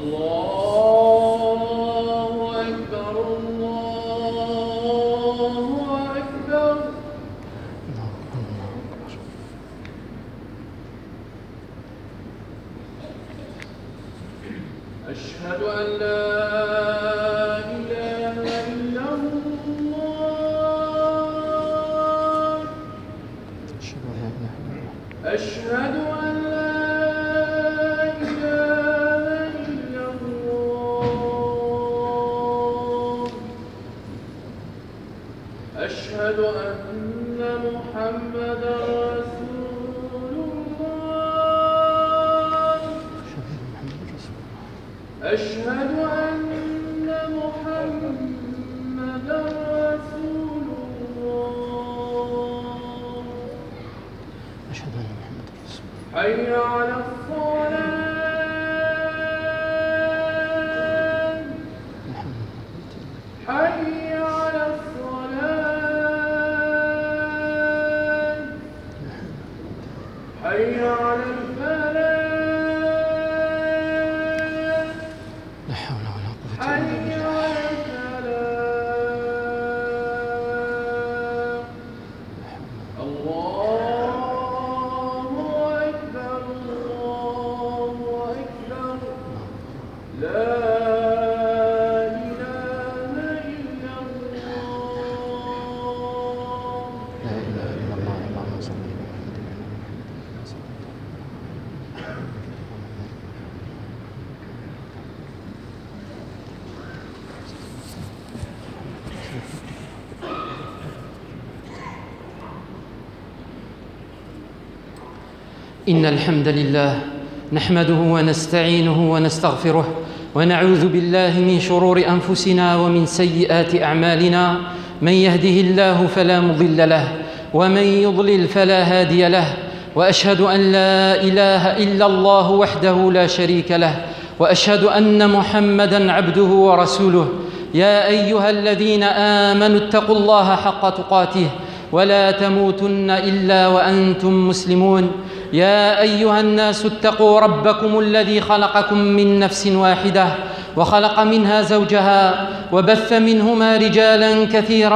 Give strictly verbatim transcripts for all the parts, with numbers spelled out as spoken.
إن الحمد لله نحمده ونستعينه ونستغفره ونعوذ بالله من شرور أنفسنا ومن سيئات أعمالنا. من يهده الله فلا مضل له ومن يضلل فلا هادي له، وأشهد أن لا إله إلا الله وحده لا شريك له، وأشهد أن محمدًا عبده ورسوله. يا أيها الذين آمنوا اتقوا الله حق تقاته ولا تموتن إلا وأنتم مسلمون. يا أيها الناس اتقوا ربكم الذي خلقكم من نفس واحدة وخلق منها زوجها وبث منهما رجالا كثيرا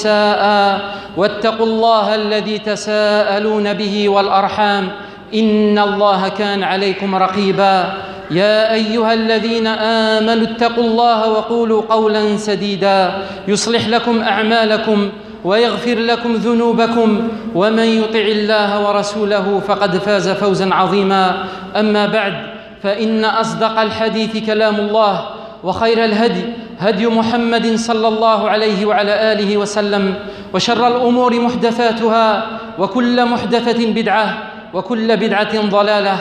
ونساء، واتقوا الله الذي تساءلون به والأرحام إن الله كان عليكم رقيبا. يا أيها الذين آمنوا اتقوا الله وقولوا قولا سديدا يصلح لكم أعمالكم ويغفر لكم ذنوبكم، ومن يطع الله ورسوله فقد فاز فوزا عظيما. أما بعد، فإن أصدق الحديث كلام الله، وخير الهدي هدي محمد صلى الله عليه وعلى آله وسلم، وشر الأمور محدثاتها، وكل محدثة بدعة، وكل بدعة ضلالة،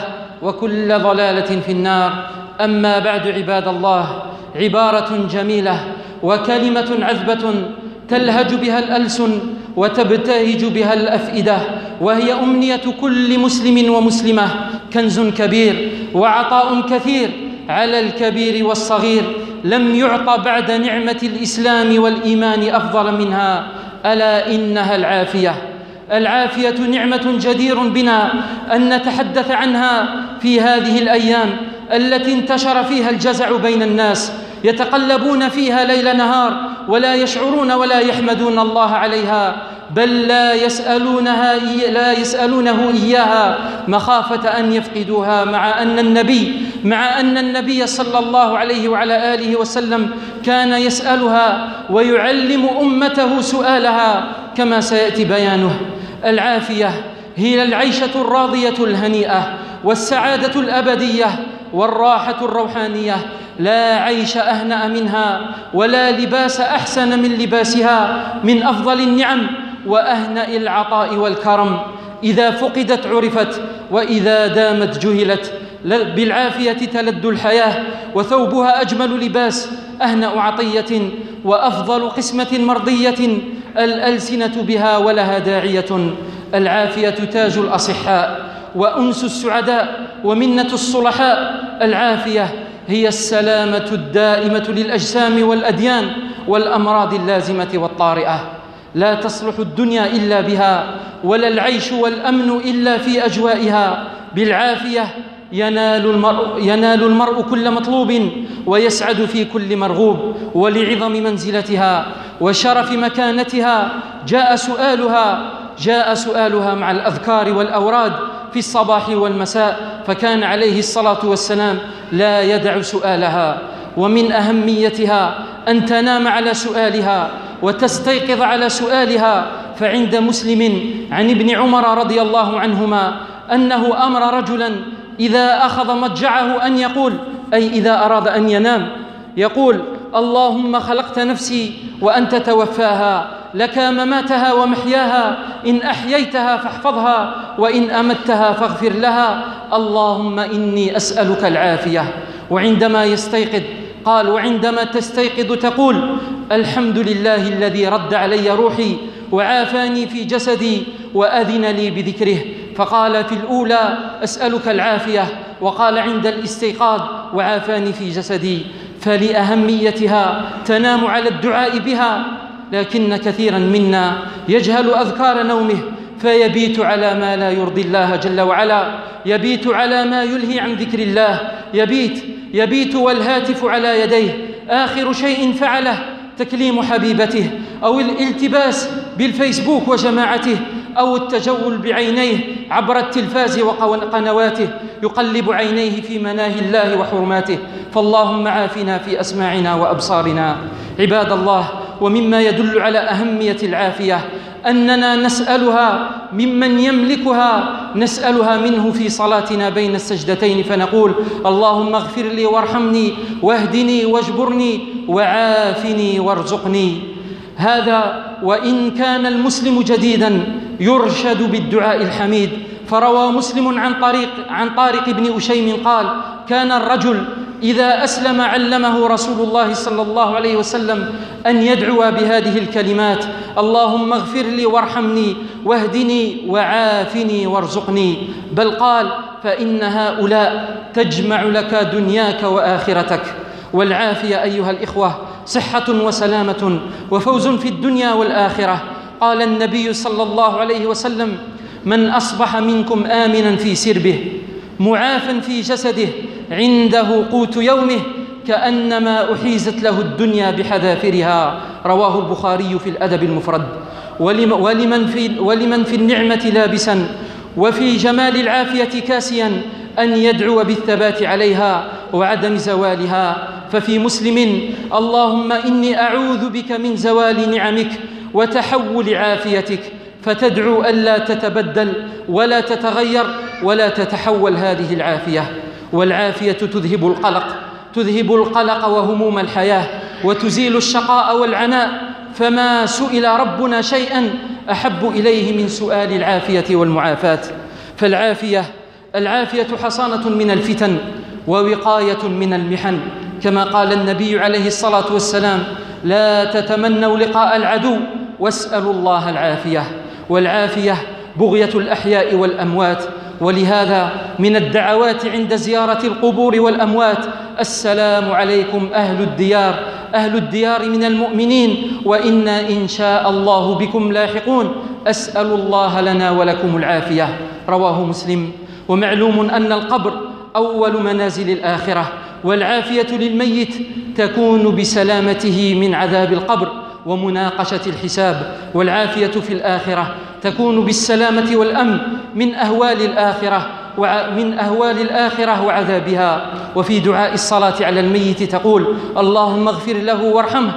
وكل ضلالة في النار. أما بعد، عباد الله، عبارة جميلة وكلمة عذبة تلهج بها الألسن وتبتهج بها الأفئدة، وهي أمنية كل مسلم ومسلمة، كنز كبير وعطاء كثير على الكبير والصغير، لم يعط بعد نعمة الإسلام والإيمان أفضل منها، ألا إنها العافية. العافية نعمة جدير بنا أن نتحدث عنها في هذه الأيام التي انتشر فيها الجزع بين الناس، يتقلبون فيها ليل نهار ولا يشعرون ولا يحمدون الله عليها، بل لا يسألونها لا يسألونه إياها مخافة أن يفقدوها، مع أن النبي مع أن النبي صلى الله عليه وعلى آله وسلم كان يسألها ويعلم أمته سؤالها كما سيأتي بيانه. العافية هي العيشة الراضية الهنيئة والسعادة الأبدية والراحة الروحانية، لا عيش أهنأ منها ولا لباس أحسن من لباسها، من أفضل النعم وأهنأ العطاء والكرم. إذا فقدت عرفت، وإذا دامت جهلت. بالعافية تلد الحياة، وثوبها أجمل لباس، أهنأ عطية وأفضل قسمة مرضية، الألسنة بها ولها داعية. العافية تاج الأصحاء وأنس السعداء ومنة الصلحاء. العافية هي السلامة الدائمة للأجسام والأديان والأمراض اللازمة والطارئة. لا تصلح الدنيا إلا بها، ولا العيش والأمن إلا في أجوائها. بالعافية ينال المرء, ينال المرء كل مطلوب ويسعد في كل مرغوب. ولعظم منزلتها وشرف مكانتها جاء سؤالها جاء سؤالها مع الأذكار والأوراد في الصباح والمساء، فكان عليه الصلاة والسلام لا يدع سؤالها. ومن أهميتها أن تنام على سؤالها وتستيقظ على سؤالها. فعند مسلم عن ابن عمر رضي الله عنهما أنه أمر رجلا إذا أخذ مضجعه أن يقول، أي إذا أراد أن ينام، يقول: اللهم خلقت نفسي وأنت توفاها، لك مماتها ومحياها، إن أحييتها فاحفظها وإن أمتها فاغفر لها، اللهم إني أسألك العافية. وعندما يستيقظ قال: وعندما تستيقظ تقول: الحمد لله الذي رد علي روحي وعافاني في جسدي وأذن لي بذكره. فقال في الأولى: أسألك العافية، وقال عند الاستيقاظ: وعافاني في جسدي. فلأهميتها تنام على الدعاء بها، لكن كثيرا منا يجهل أذكار نومه فيبيت على ما لا يرضي الله جل وعلا، يبيت على ما يلهي عن ذكر الله، يبيت يبيت والهاتف على يديه، آخر شيء فعله تكليم حبيبته أو الالتباس بالفيسبوك وجماعته أو التجول بعينيه عبر التلفاز وقنواته، يقلب عينيه في مناهي الله وحرماته. فاللهم عافنا في أسماعنا وأبصارنا. عباد الله، ومما يدل على أهمية العافية أننا نسألها ممن يملكها، نسألها منه في صلاتنا بين السجدتين، فنقول: اللهم اغفر لي وارحمني واهدني واجبرني وعافني وارزقني. هذا وإن كان المسلم جديدا يرشد بالدعاء الحميد. فروى مسلم عن طريق عن طارق بن أشيم قال: كان الرجل إذا أسلم علمه رسول الله صلى الله عليه وسلم أن يدعو بهذه الكلمات: اللهم اغفر لي وارحمني واهدني وعافني وارزقني. بل قال: فإن هؤلاء تجمع لك دنياك وآخرتك. والعافية أيها الإخوة صحة وسلامة وفوز في الدنيا والآخرة. قال النبي صلى الله عليه وسلم: من أصبح منكم آمنا في سربه معافا في جسده عنده قوت يومه كأنما أحيزت له الدنيا بحذافيرها. رواه البخاري في الأدب المفرد. ولمن في, ولمن في النعمة لابسا وفي جمال العافية كاسيا أن يدعو بالثبات عليها وعدم زوالها. ففي مسلم: اللهم إني أعوذ بك من زوال نعمك وتحول عافيتك، فتدعو ألا تتبدل ولا تتغير ولا تتحول هذه العافية. والعافية تذهب القلق تذهب القلق وهموم الحياة وتزيل الشقاء والعناء. فما سئل ربنا شيئا أحب إليه من سؤال العافية والمعافاة. فالعافية العافية حصانة من الفتن ووقاية من المحن، كما قال النبي عليه الصلاة والسلام: لا تتمنوا لقاء العدو واسألوا الله العافية. والعافية بغية الأحياء والأموات. ولهذا من الدعوات عند زيارة القبور والأموات: السلام عليكم أهل الديار أهل الديار من المؤمنين وإنا إن شاء الله بكم لاحقون، أسأل الله لنا ولكم العافية. رواه مسلم. ومعلوم أن القبر أول منازل الآخرة، والعافية للميت تكون بسلامته من عذاب القبر ومناقشة الحساب. والعافية في الآخرة تكون بالسلامة والأمن من أهوال الآخرة ومن أهوال الآخرة وعذابها. وفي دعاء الصلاة على الميت تقول: اللهم اغفر له وارحمه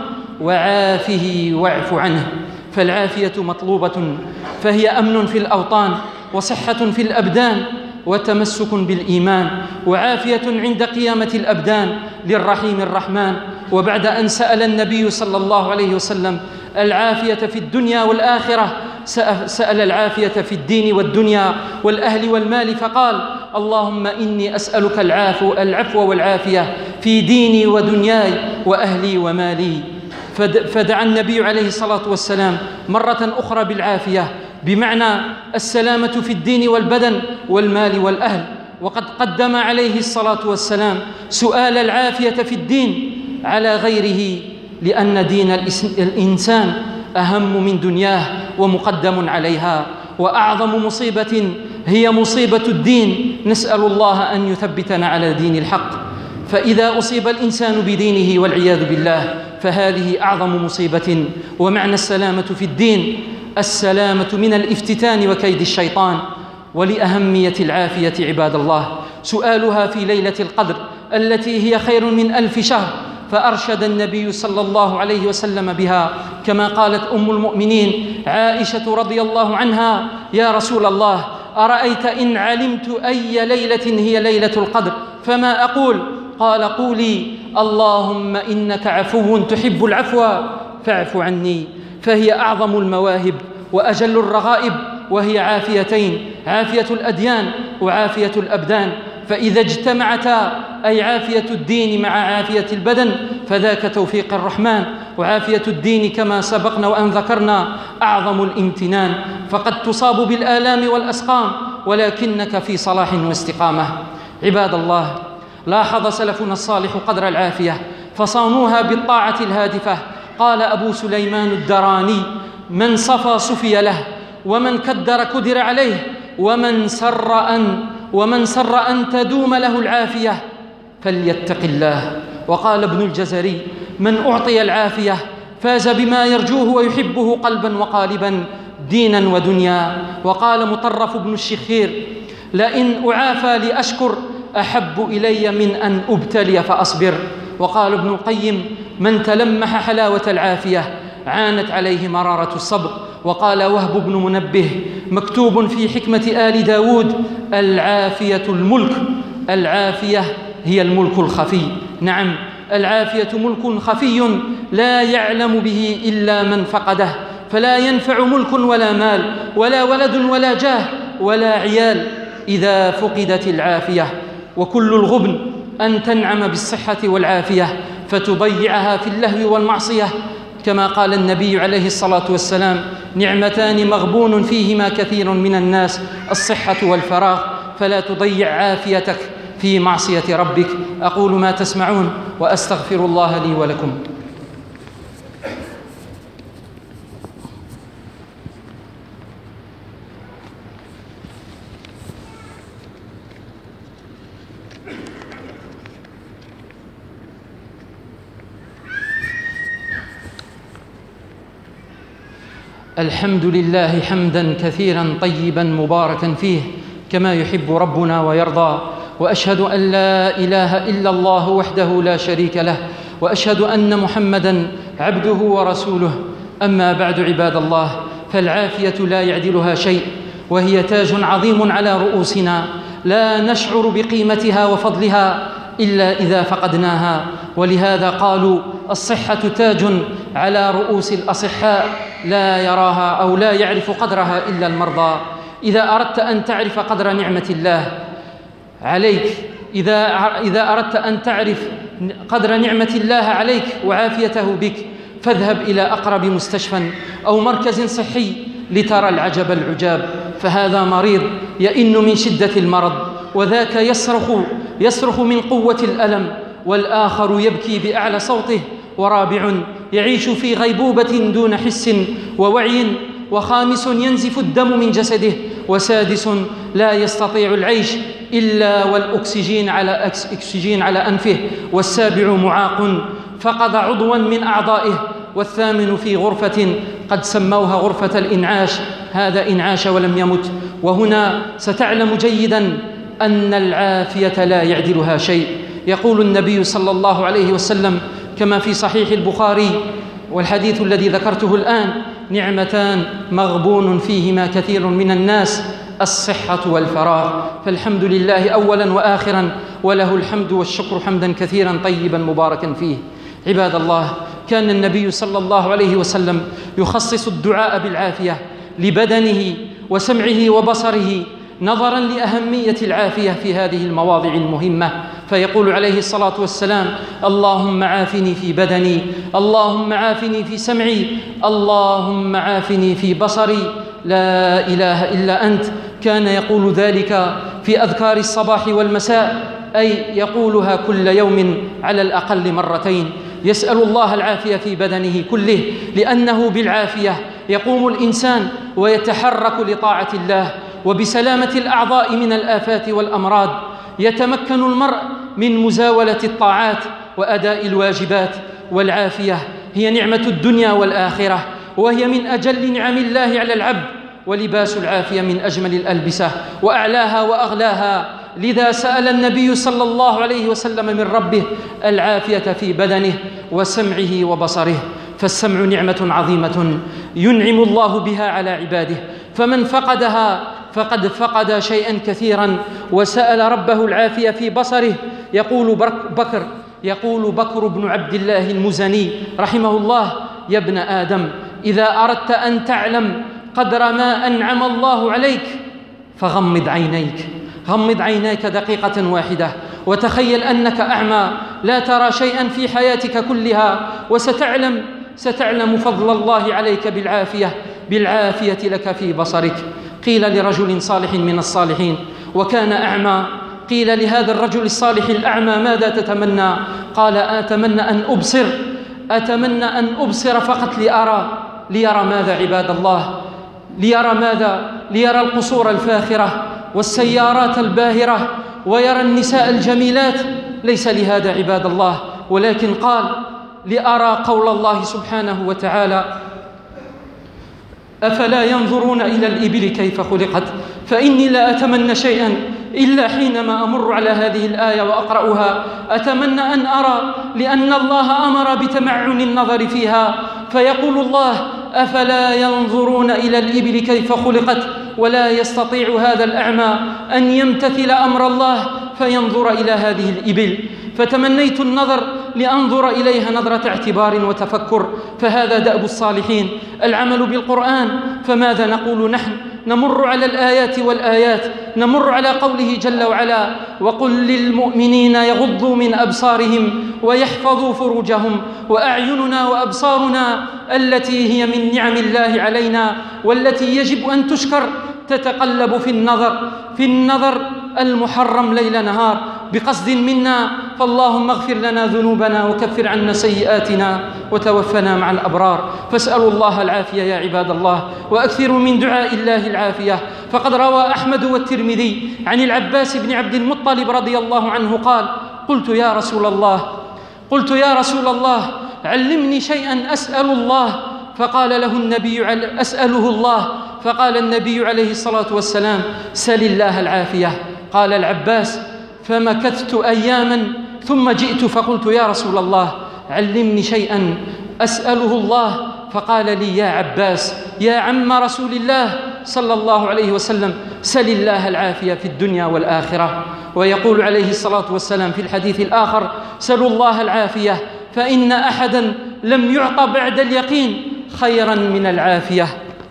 وعافه واعف عنه. فالعافية مطلوبة، فهي أمن في الأوطان وصحة في الأبدان وتمسك بالإيمان وعافية عند قيامة الأبدان للرحيم الرحمن. وبعد أن سأل النبي صلى الله عليه وسلم العافية في الدنيا والآخرة سأل العافية في الدين والدنيا والأهل والمال، فقال: اللهم إني أسألك العفو, العفو والعافية في ديني ودنياي وأهلي ومالي. فدعا النبي عليه الصلاة والسلام مرة أخرى بالعافية بمعنى السلامة في الدين والبدن والمال والأهل. وقد قدم عليه الصلاة والسلام سؤال العافية في الدين على غيره، لأن دين الإنسان أهم من دنياه ومقدم عليها. وأعظم مصيبة هي مصيبة الدين، نسأل الله أن يثبتنا على دين الحق. فإذا أصيب الإنسان بدينه والعياذ بالله فهذه أعظم مصيبة. ومعنى السلامة في الدين السلامة من الافتتان وكيد الشيطان. ولأهمية العافية عباد الله سؤالها في ليلة القدر التي هي خير من ألف شهر، فأرشد النبي صلى الله عليه وسلم بها كما قالت أم المؤمنين عائشة رضي الله عنها: يا رسول الله، أرأيت إن علمت أي ليلة هي ليلة القدر فما أقول؟ قال: قولي اللهم إنك عفو تحب العفو فاعف عني. فهي أعظم المواهب وأجل الرغائب، وهي عافيتين: عافية الأديان وعافية الأبدان. فإذا اجتمعتا، أي عافية الدين مع عافية البدن، فذاك توفيق الرحمن. وعافية الدين كما سبقنا وأن ذكرنا أعظم الامتنان، فقد تصاب بالآلام والأسقام ولكنك في صلاح واستقامة. عباد الله، لاحظ سلفنا الصالح قدر العافية فصانوها بالطاعة الهادفة. قال أبو سليمان الدراني: من صفى صفي له، ومن كدر كدر عليه، ومن سر أن ومن سر أن تدوم له العافية فليتق الله. وقال ابن الجزري: من أعطي العافية فاز بما يرجوه ويحبه قلبا وقالبا، دينا ودنيا. وقال مطرف بن الشخير: لئن أعافى لأشكر أحب إلي من أن أبتلي فأصبر. وقال ابن القيم: من تلمح حلاوة العافية عانت عليه مرارة الصبر. وقال وهب بن منبه: مكتوب في حكمة آل داود: العافية الملك. العافية هي الملك الخفي. نعم، العافية ملك خفي لا يعلم به إلا من فقده، فلا ينفع ملك ولا مال ولا ولد ولا جاه ولا عيال إذا فقدت العافية. وكل الغبن أن تنعم بالصحة والعافية فتضيعها في اللهو والمعصية، كما قال النبي عليه الصلاة والسلام: نعمتان مغبون فيهما كثير من الناس، الصحة والفراغ. فلا تضيع عافيتك في معصية ربك. أقول ما تسمعون وأستغفر الله لي ولكم. الحمد لله حمدا كثيرا طيبا مباركا فيه كما يحب ربنا ويرضى. وأشهد أن لا إله إلا الله وحده لا شريك له، وأشهد أن محمدا عبده ورسوله. أما بعد عباد الله، فالعافية لا يعدلها شيء، وهي تاج عظيم على رؤوسنا لا نشعر بقيمتها وفضلها إلا إذا فقدناها. ولهذا قالوا: الصحة تاج على رؤوس الأصحاء لا يراها أو لا يعرف قدرها إلا المرضى. إذا أردت أن تعرف قدر نعمة الله عليك، إذا إذا أردت أن تعرف قدر نعمة الله عليك وعافيته بك، فاذهب إلى أقرب مستشفى أو مركز صحي لترى العجب العجاب. فهذا مريض يئن من شدة المرض، وذاك يصرخ يصرخ من قوة الألم، والآخر يبكي بأعلى صوته، ورابع يعيش في غيبوبة دون حس ووعي، وخامس ينزف الدم من جسده، وسادس لا يستطيع العيش إلا والأكسجين على أكسجين على أنفه، والسابع معاق فقد عضوا من أعضائه، والثامن في غرفة قد سموها غرفة الإنعاش، هذا إنعاش ولم يمت. وهنا ستعلم جيدا أن العافية لا يعدلها شيء. يقول النبي صلى الله عليه وسلم كما في صحيح البخاري والحديث الذي ذكرته الآن: نعمتان مغبون فيهما كثير من الناس، الصحة والفراغ. فالحمد لله أولا وآخرا، وله الحمد والشكر حمدا كثيرا طيبا مباركا فيه. عباد الله، كان النبي صلى الله عليه وسلم يخصص الدعاء بالعافية لبدنه وسمعه وبصره نظرا لأهمية العافية في هذه المواضع المهمة، فيقول عليه الصلاة والسلام: اللهم عافني في بدني، اللهم عافني في سمعي، اللهم عافني في بصري، لا إله إلا أنت. كان يقول ذلك في أذكار الصباح والمساء، أي يقولها كل يوم على الأقل مرتين. يسأل الله العافية في بدنه كله، لأنه بالعافية يقوم الإنسان ويتحرك لطاعة الله، وبسلامة الأعضاء من الآفات والأمراض. يتمكن المرء من مزاولة الطاعات وأداء الواجبات. والعافية هي نعمة الدنيا والآخرة، وهي من أجل نعم الله على العبد، ولباس العافية من أجمل الألبسة وأعلاها وأغلاها. لذا سأل النبي صلى الله عليه وسلم من ربه العافية في بدنه وسمعه وبصره، فالسمع نعمة عظيمة ينعم الله بها على عباده، فمن فقدها فقد فقد شيئا كثيرا. وسأل ربه العافية في بصره. يقول بكر يقول بكر بن عبد الله المزني رحمه الله: يا ابن آدم، إذا أردت أن تعلم قدر ما أنعم الله عليك فغمض عينيك غمض عينيك دقيقة واحدة، وتخيل أنك أعمى لا ترى شيئا في حياتك كلها، وستعلم ستعلم فضل الله عليك بالعافية بالعافية لك في بصرك. قيل لرجل صالح من الصالحين وكان أعمى، قيل لهذا الرجل الصالح الأعمى: ماذا تتمنى؟ قال: أتمنى أن أبصر أتمنى أن أبصر فقط لأرى ليرى ماذا عباد الله؟ ليرى ماذا؟ ليرى القصور الفاخرة والسيارات الباهرة ويرى النساء الجميلات. ليس لهذا عباد الله، ولكن قال: لأرى قول الله سبحانه وتعالى: أفلا ينظرون إلى الإبل كيف خلقت. فإني لا أتمنى شيئا إلا حينما أمر على هذه الآية وأقرأها أتمنى أن أرى، لأن الله أمر بتمعن النظر فيها، فيقول الله: أفلا ينظرون إلى الإبل كيف خلقت. ولا يستطيع هذا الأعمى أن يمتثل أمر الله فينظر إلى هذه الإبل، فتمنيت النظر لأنظر إليها نظرة اعتبار وتفكر. فهذا دأب الصالحين، العمل بالقرآن. فماذا نقول نحن؟ نمر على الآيات والآيات، نمر على قوله جل وعلا: وقل للمؤمنين يغضوا من أبصارهم ويحفظوا فروجهم، وأعيننا وأبصارنا التي هي من نعم الله علينا والتي يجب أن تشكر تتقلب في النظر في النظر المحرم ليل نهار بقصد منا. فاللهم اغفر لنا ذنوبنا وكفر عنا سيئاتنا وتوفنا مع الأبرار. فاسألوا الله العافية يا عباد الله، وأكثروا من دعاء الله العافية. فقد روى أحمد والترمذي عن العباس بن عبد المطلب رضي الله عنه قال: قلت يا رسول الله قلت يا رسول الله علمني شيئا أسأل الله. فقال له النبي أسأله الله فقال النبي عليه الصلاة والسلام: سل الله العافية. قال العباس: فمكثت أياما ثم جئت فقلت: يا رسول الله علمني شيئا أسأله الله. فقال لي: يا عباس يا عم رسول الله صلى الله عليه وسلم: سل الله العافية في الدنيا والآخرة. ويقول عليه الصلاة والسلام في الحديث الآخر: سلوا الله العافية فإن أحدا لم يعط بعد اليقين خيرا من العافية.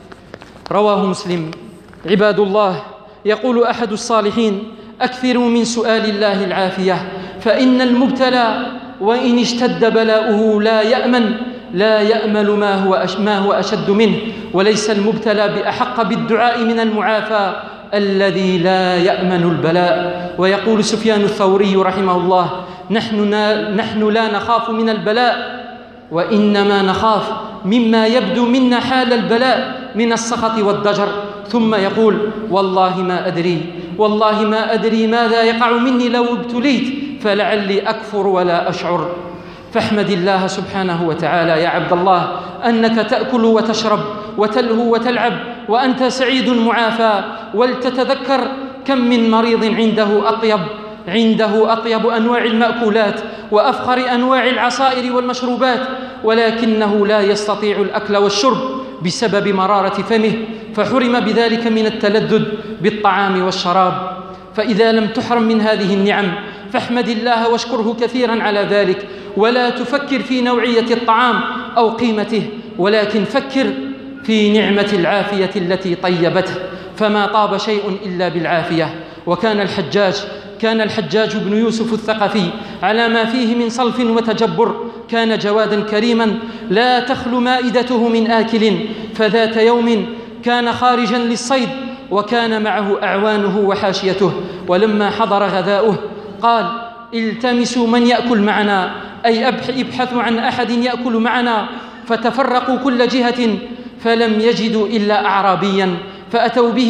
رواه مسلم. عباد الله، يقول أحد الصالحين: أكثروا من سؤال الله العافية، فإن المبتلى وإن اشتد بلاؤه لا يأمن لا يأمل ما هو, أش ما هو أشد منه، وليس المبتلى بأحق بالدعاء من المعافى الذي لا يأمن البلاء. ويقول سفيان الثوري رحمه الله: نحن, نحن لا نخاف من البلاء، وإنما نخاف مما يبدو منا حال البلاء من السخط والضجر. ثم يقول: والله ما أدري والله ما أدري ماذا يقع مني لو ابتليت، فلعلي أكفر ولا أشعر. فاحمد الله سبحانه وتعالى يا عبد الله أنك تأكل وتشرب وتلهو وتلعب وأنت سعيد معافى، ولتتذكر كم من مريض عنده أطيب عنده أطيب أنواع المأكولات وأفخر أنواع العصائر والمشروبات، ولكنه لا يستطيع الأكل والشرب بسبب مرارة فمه، فحرم بذلك من التلذذ بالطعام والشراب. فإذا لم تحرم من هذه النعم فاحمد الله واشكره كثيرا على ذلك، ولا تفكر في نوعية الطعام أو قيمته، ولكن فكر في نعمة العافية التي طيبته، فما طاب شيء إلا بالعافية. وكان الحجاج كان الحجاج بن يوسف الثقفي على ما فيه من صلف وتجبر، كان جوادا كريما لا تخلو مائدته من آكل. فذات يوم كان خارجا للصيد وكان معه أعوانه وحاشيته، ولما حضر غذاؤه قال: التمسوا من يأكل معنا، أي ابحثوا عن أحد يأكل معنا. فتفرقوا كل جهة فلم يجدوا إلا أعرابيا، فأتوا به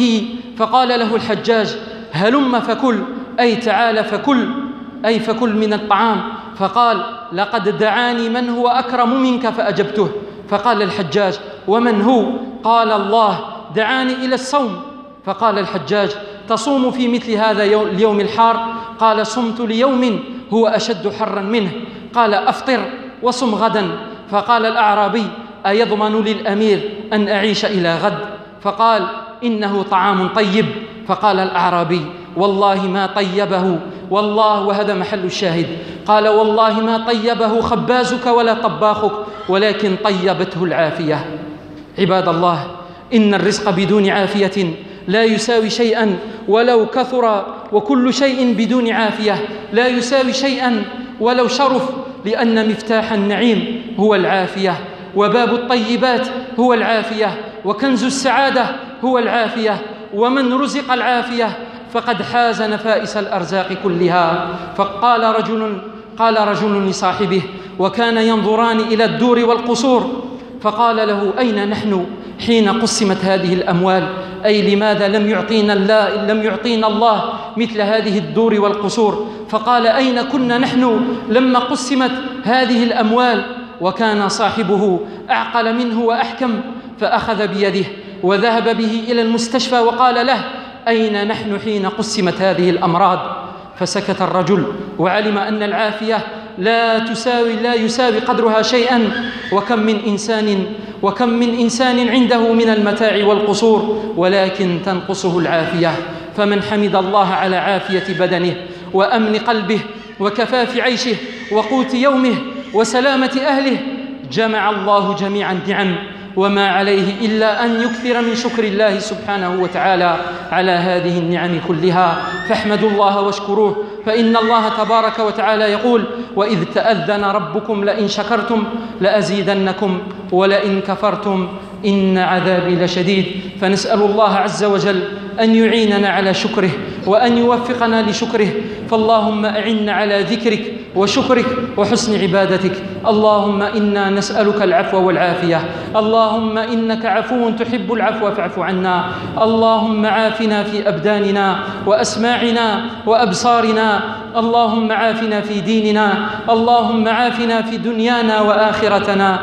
فقال له الحجاج: هلم فكل، أي تعال فكل، أي فكل من الطعام. فقال: لقد دعاني من هو أكرم منك فأجبته. فقال الحجاج: ومن هو؟ قال: الله دعاني إلى الصوم. فقال الحجاج: تصوم في مثل هذا اليوم الحار؟ قال: صمت ليوم هو أشد حرا منه. قال: أفطر وصم غدا. فقال الأعرابي: أيضمن للأمير أن أعيش إلى غد؟ فقال: إنه طعام طيب. فقال الأعرابي: والله ما طيبه، والله، وهذا محل الشاهد، قال: والله ما طيبه خبازك ولا طباخك، ولكن طيبته العافية. عباد الله، إن الرزق بدون عافية لا يساوي شيئا ولو كثر، وكل شيء بدون عافية لا يساوي شيئا ولو شرف، لأن مفتاح النعيم هو العافية، وباب الطيبات هو العافية، وكنز السعادة هو العافية. ومن رزق العافية فقد حاز نفائس الأرزاق كلها. فقال رجل قال رجل لصاحبه، وكان ينظران إلى الدور والقصور، فقال له: أين نحن حين قسمت هذه الأموال؟ أي لماذا لم يعطينا الله لم يعطينا الله مثل هذه الدور والقصور؟ فقال: أين كنا نحن لما قسمت هذه الأموال؟ وكان صاحبه أعقل منه وأحكم، فأخذ بيده وذهب به إلى المستشفى وقال له: أين نحن حين قسمت هذه الأمراض؟ فسكت الرجل وعلم أن العافية لا تساوي لا يساوي قدرها شيئا. وكم من إنسان وكم من إنسان عنده من المتاع والقصور ولكن تنقصه العافية. فمن حمد الله على عافية بدنه وأمن قلبه وكفاف عيشه وقوت يومه وسلامة أهله، جمع الله جميع النعم، وما عليه إلا أن يكثر من شكر الله سبحانه وتعالى على هذه النعم كلها. فاحمدوا الله واشكروه، فإن الله تبارك وتعالى يقول: وإذ تأذن ربكم لئن شكرتم لأزيدنكم ولئن كفرتم إن عذابي لشديد. فنسأل الله عز وجل أن يعيننا على شكره وأن يوفقنا لشكره. فاللهم أعنا على ذكرك وشكرك وحسن عبادتك. اللهم إنا نسألك العفو والعافية. اللهم إنك عفو تحب العفو فاعف عنا. اللهم عافنا في أبداننا وأسماعنا وأبصارنا. اللهم عافنا في ديننا. اللهم عافنا في دنيانا وآخرتنا.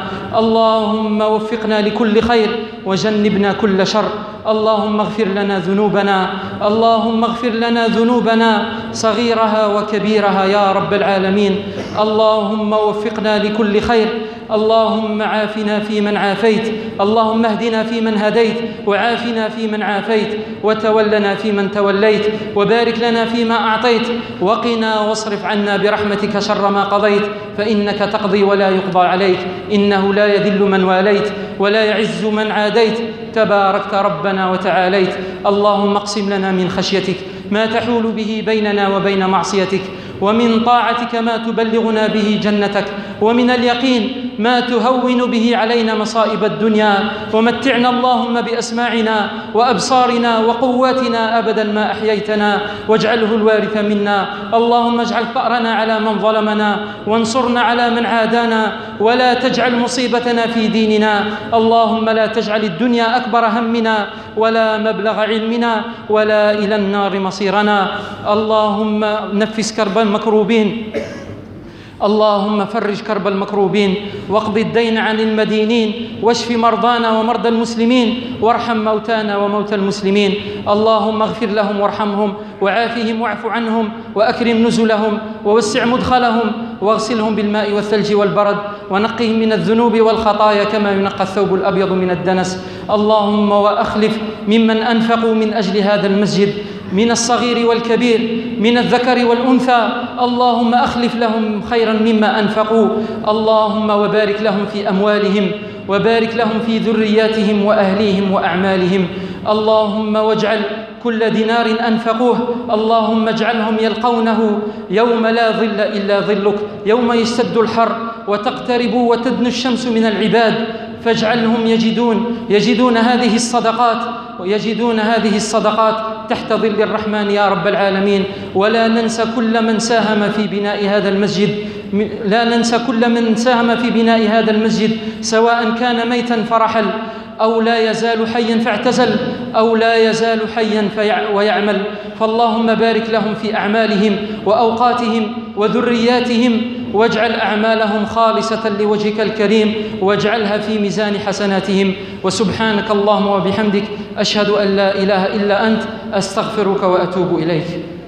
اللهم وفقنا لكل خير وجنبنا كل شر. اللهم اغفر لنا ذنوبنا اللهم اغفر لنا ذنوبنا صغيرها وكبيرها يا رب العالمين. اللهم وفقنا لكل خير. اللهم عافنا فيمن عافيت. اللهم اهدنا فيمن هديت، وعافنا فيمن عافيت، وتولنا فيمن توليت، وبارك لنا فيما أعطيت، وقنا واصرف عنا برحمتك شر ما قضيت، فإنك تقضي ولا يقضى عليك، إنه لا يذل من واليت ولا يعز من عاديت، تباركت ربنا وتعاليت. اللهم اقسم لنا من خشيتك ما تحول به بيننا وبين معصيتك، ومن طاعتك ما تبلغنا به جنتك، ومن اليقين ما تهون به علينا مصائب الدنيا. ومتعنا اللهم بأسماعنا وأبصارنا وقواتنا أبدا ما أحييتنا، واجعله الوارث منا. اللهم اجعل ثأرنا على من ظلمنا، وانصرنا على من عادانا، ولا تجعل مصيبتنا في ديننا. اللهم لا تجعل الدنيا أكبر همنا ولا مبلغ علمنا ولا إلى النار مصيرنا. اللهم نفس كرب المكروبين. اللهم فرج كرب المكروبين، واقض الدين عن المدينين، واشف مرضانا ومرضى المسلمين، وارحم موتانا وموتى المسلمين. اللهم اغفر لهم وارحمهم وعافهم واعف عنهم، وأكرم نزلهم ووسع مدخلهم، واغسلهم بالماء والثلج والبرد، ونقهم من الذنوب والخطايا كما ينقى الثوب الأبيض من الدنس. اللهم وأخلف ممن أنفقوا من أجل هذا المسجد من الصغير والكبير، من الذكر والأنثى، اللهم أخلف لهم خيرا مما أنفقوا. اللهم وبارك لهم في أموالهم، وبارك لهم في ذرياتهم وأهليهم وأعمالهم. اللهم واجعل كل دينار أنفقوه اللهم اجعلهم يلقونه يوم لا ظل إلا ظلك، يوم يشتد الحر وتقترب وتدنو الشمس من العباد، فاجعلهم يجدون يجدون هذه الصدقات ويجدون هذه الصدقات تحت ظل الرحمن يا رب العالمين. ولا ننسى كل من ساهم في بناء هذا المسجد لا ننسى كل من ساهم في بناء هذا المسجد، سواء كان ميتا فرحل أو لا يزال حيا فاعتزل أو لا يزال حيا ويعمل. فاللهم بارك لهم في أعمالهم وأوقاتهم وذرياتهم، واجعل أعمالهم خالصة لوجهك الكريم، واجعلها في ميزان حسناتهم. وسبحانك اللهم وبحمدك، أشهد أن لا إله إلا أنت، أستغفرك وأتوب إليك.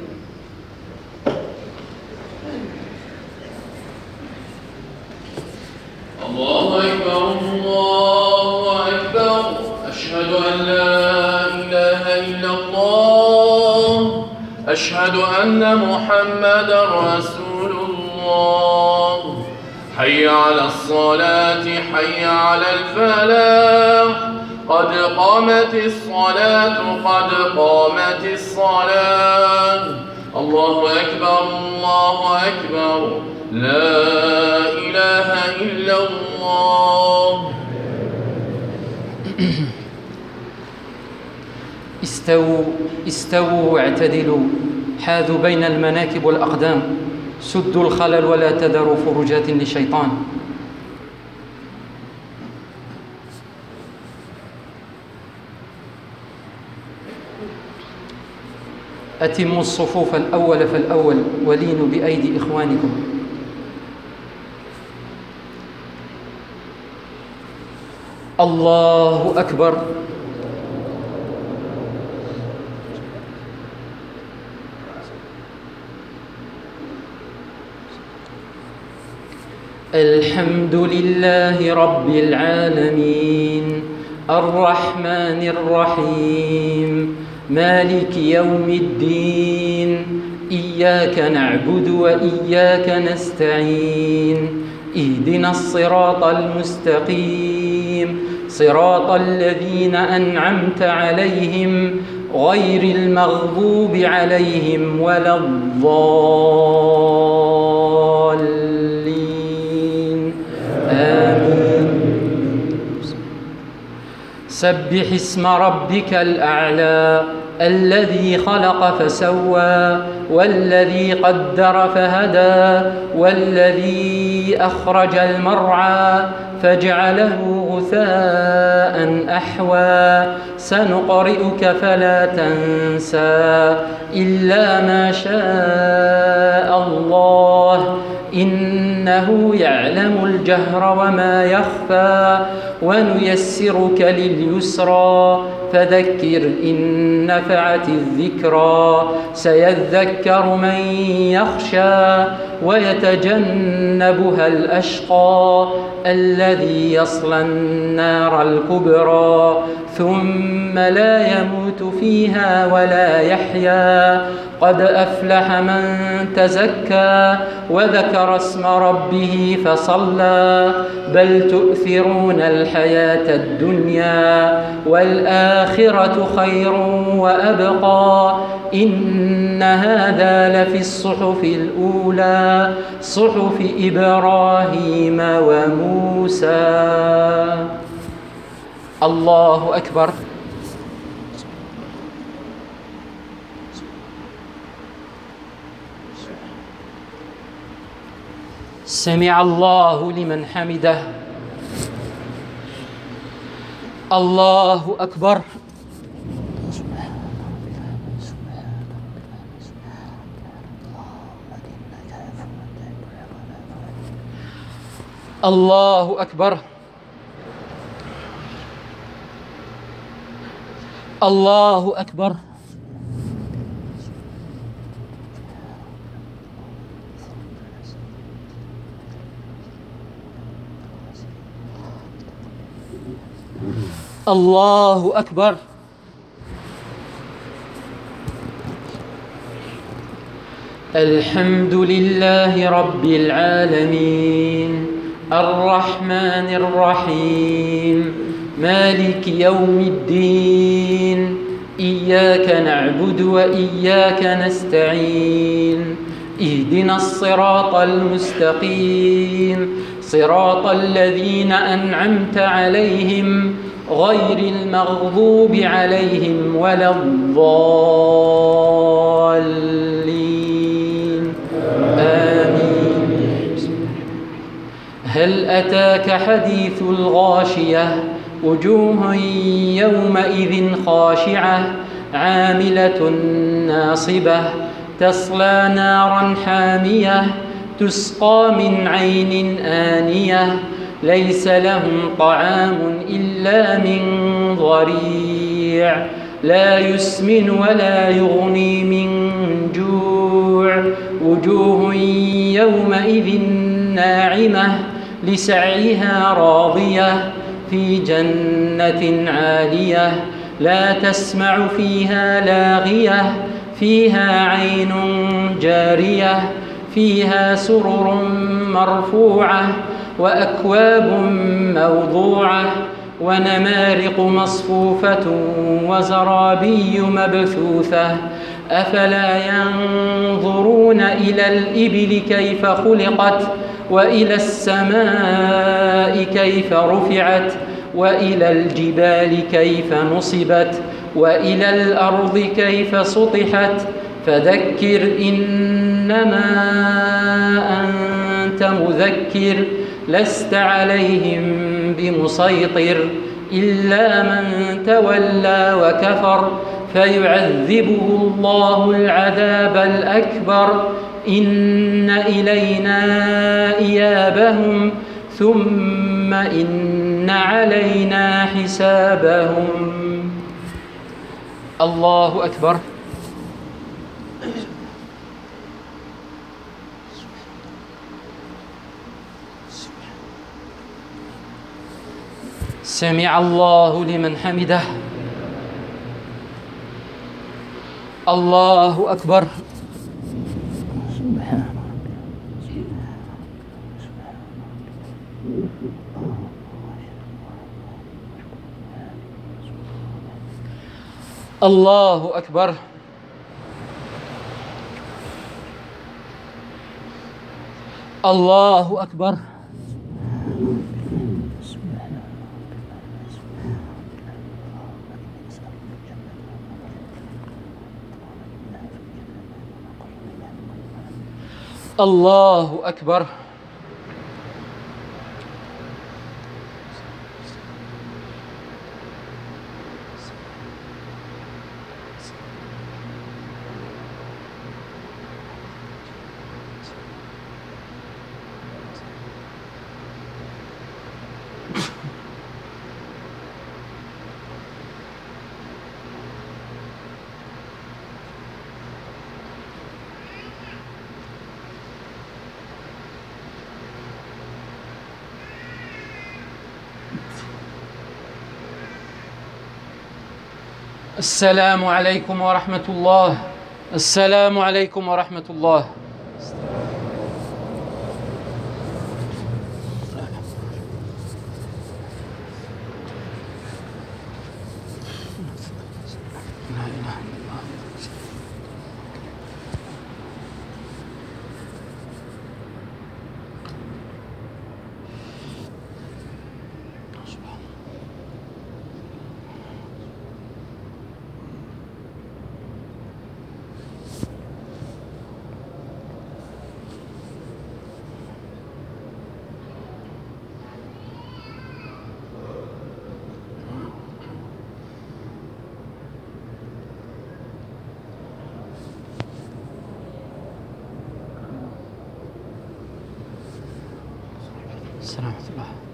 الله أكبر الله أكبر، أشهد أن لا إله إلا الله، أشهد أن محمدا رسول الله. حي على الصلاة حي على الفلاح، قد قامت الصلاة قد قامت الصلاة. الله أكبر الله أكبر، لا إله إلا الله. استووا استووا واعتدلوا، حاذوا بين المناكب والأقدام، سدوا الخلل ولا تذروا فرجات لشيطان. أتموا الصفوف الأول فالأول، ولينوا بأيدي إخوانكم. الله أكبر. الحمد لله رب العالمين، الرحمن الرحيم، مالك يوم الدين، إياك نعبد وإياك نستعين، اهدنا الصراط المستقيم، صراط الذين أنعمت عليهم غير المغضوب عليهم ولا الضالين، آمين. سبح اسم ربك الأعلى، الذي خلق فسوى، والذي قدر فهدى، والذي أخرج المرعى فجعله غثاء أحوى. سنقرئك فلا تنسى إلا ما شاء الله، إنه يعلم الجهر وما يخفى. ونيسرك لليسرى، فذكر إن نفعت الذكرى. سيذكر من يخشى ويتجنبها الأشقى، الذي يصلى النار الكبرى، ثم لا يموت فيها ولا يحيا. قد أفلح من تزكى وذكر اسم ربه فصلى، بل تؤثرون الحياة الدنيا والآخرة خير وأبقى. إن هذا لفي الصحف الأولى، صحف إبراهيم وموسى. الله أكبر. سمع الله لمن حمده. الله أكبر. الله أكبر. الله أكبر. الله أكبر. الحمد لله رب العالمين، الرحمن الرحيم، مالك يوم الدين، إياك نعبد وإياك نستعين، اهدنا الصراط المستقيم، صراط الذين أنعمت عليهم غير المغضوب عليهم ولا الضالين، آمين. هل أتاك حديث الغاشية، وجوه يومئذ خاشعة عاملة ناصبة تصلى نارا حامية تسقى من عين آنية ليس لهم طعام إلا من ضريع لا يسمن ولا يغني من جوع وجوه يومئذ ناعمة لسعيها راضية في جنة عالية لا تسمع فيها لاغية فيها عين جارية فيها سرر مرفوعة وأكواب موضوعة ونمارق مصفوفة وزرابي مبثوثة أفلا ينظرون إلى الإبل كيف خلقت وإلى السماء كيف رفعت وإلى الجبال كيف نصبت وإلى الأرض كيف سطحت فذكر إنما أنت مذكر لست عليهم بمسيطر إلا من تولى وكفر فيعذبه الله العذاب الأكبر إن إلينا إيابهم ثم إن علينا حسابهم. الله أكبر. سمع الله لمن حمده. الله أكبر. الله أكبر. الله أكبر. الله أكبر. السلام عليكم ورحمة الله. السلام عليكم ورحمة الله. السلام عليكم.